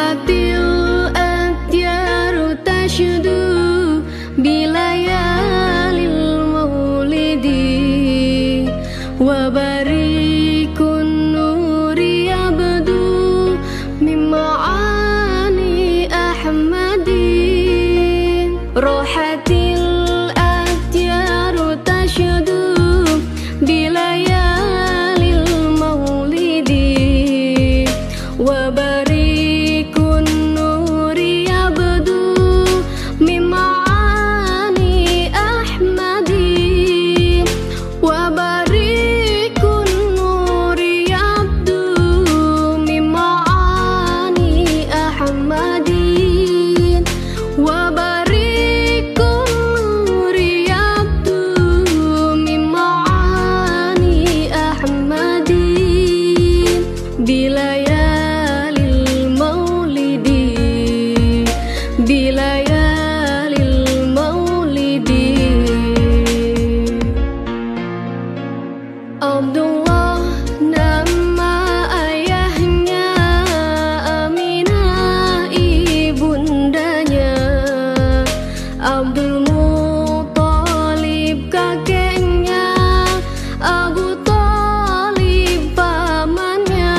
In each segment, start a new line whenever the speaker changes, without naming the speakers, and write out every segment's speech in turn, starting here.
rohatil aktyaru tashdu bilayalil maulidi wa barikun nuri abdu mim'ani ahmadin rohatil aktyaru tashdu bilayalil maulidi wa barikun nuri abdu mim'ani ahmadin wa barikun nuri abdu mim'ani ahmadin wa barikun nuri abdu mim'ani ahmadin bilayalil maulidi bilayalil maulidi. Abdullah nama ayahnya, Aminah ibundanya, Abdul Muthalib kakeknya, Abu Thalib pamannya,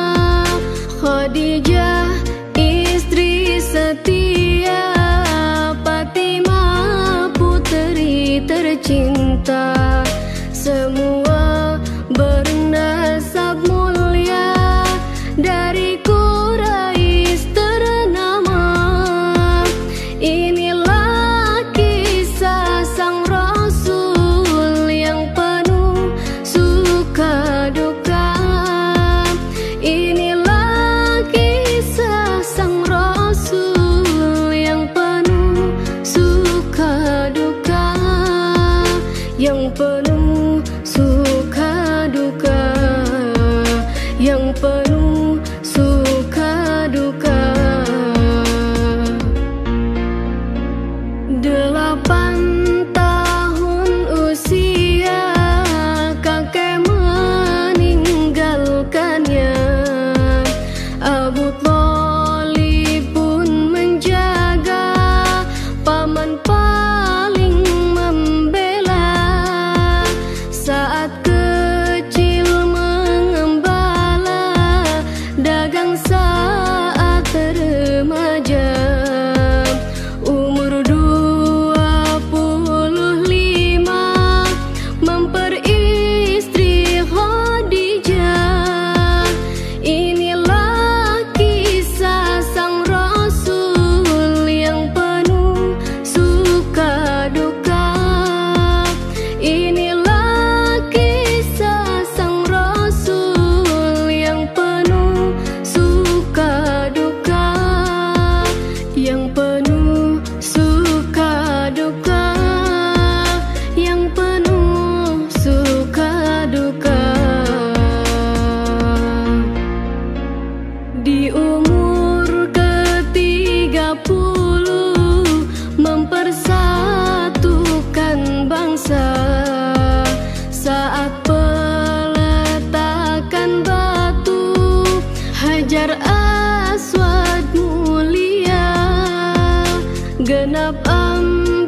Khadijah istri setia, Fatimah putri tercinta, semua bernasab mulia dari Quraisy ternama. Inilah kisah sang Rasul yang penuh suka duka. Inilah kisah sang Rasul yang penuh suka duka, yang penuh suka duka, yang penuh suka duka. 8 tahun usia kakek meninggalkannya, Abu Thalib pun menjaga, paman paling membela. Saat kecil mengembala, dagang saat remaja, umur 25 memperistri Khadijah. Inilah kisah sang Rasul yang penuh suka duka. Inilah kisah sang Rasul yang penuh suka duka, yang penuh suka duka, yang penuh suka duka. Di umur ke-30 mempersatukan bangsa, saat peletakan batu Hajar Aswad mulia, genap 40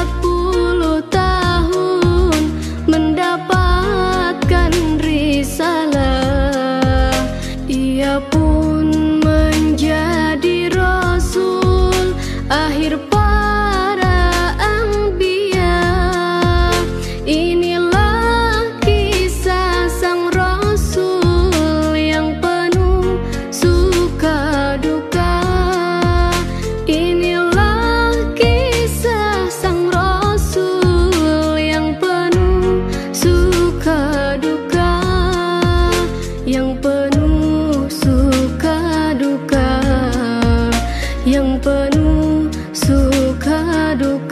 tahun mendapatkan risalah. Ia pun menjadi Rasul akhir para anbiya. Inilah kisah sang Rasul yang penuh suka duka. Inilah kisah sang Rasul yang penuh suka duka, yang penuh suka duka, yang penuh suka duka.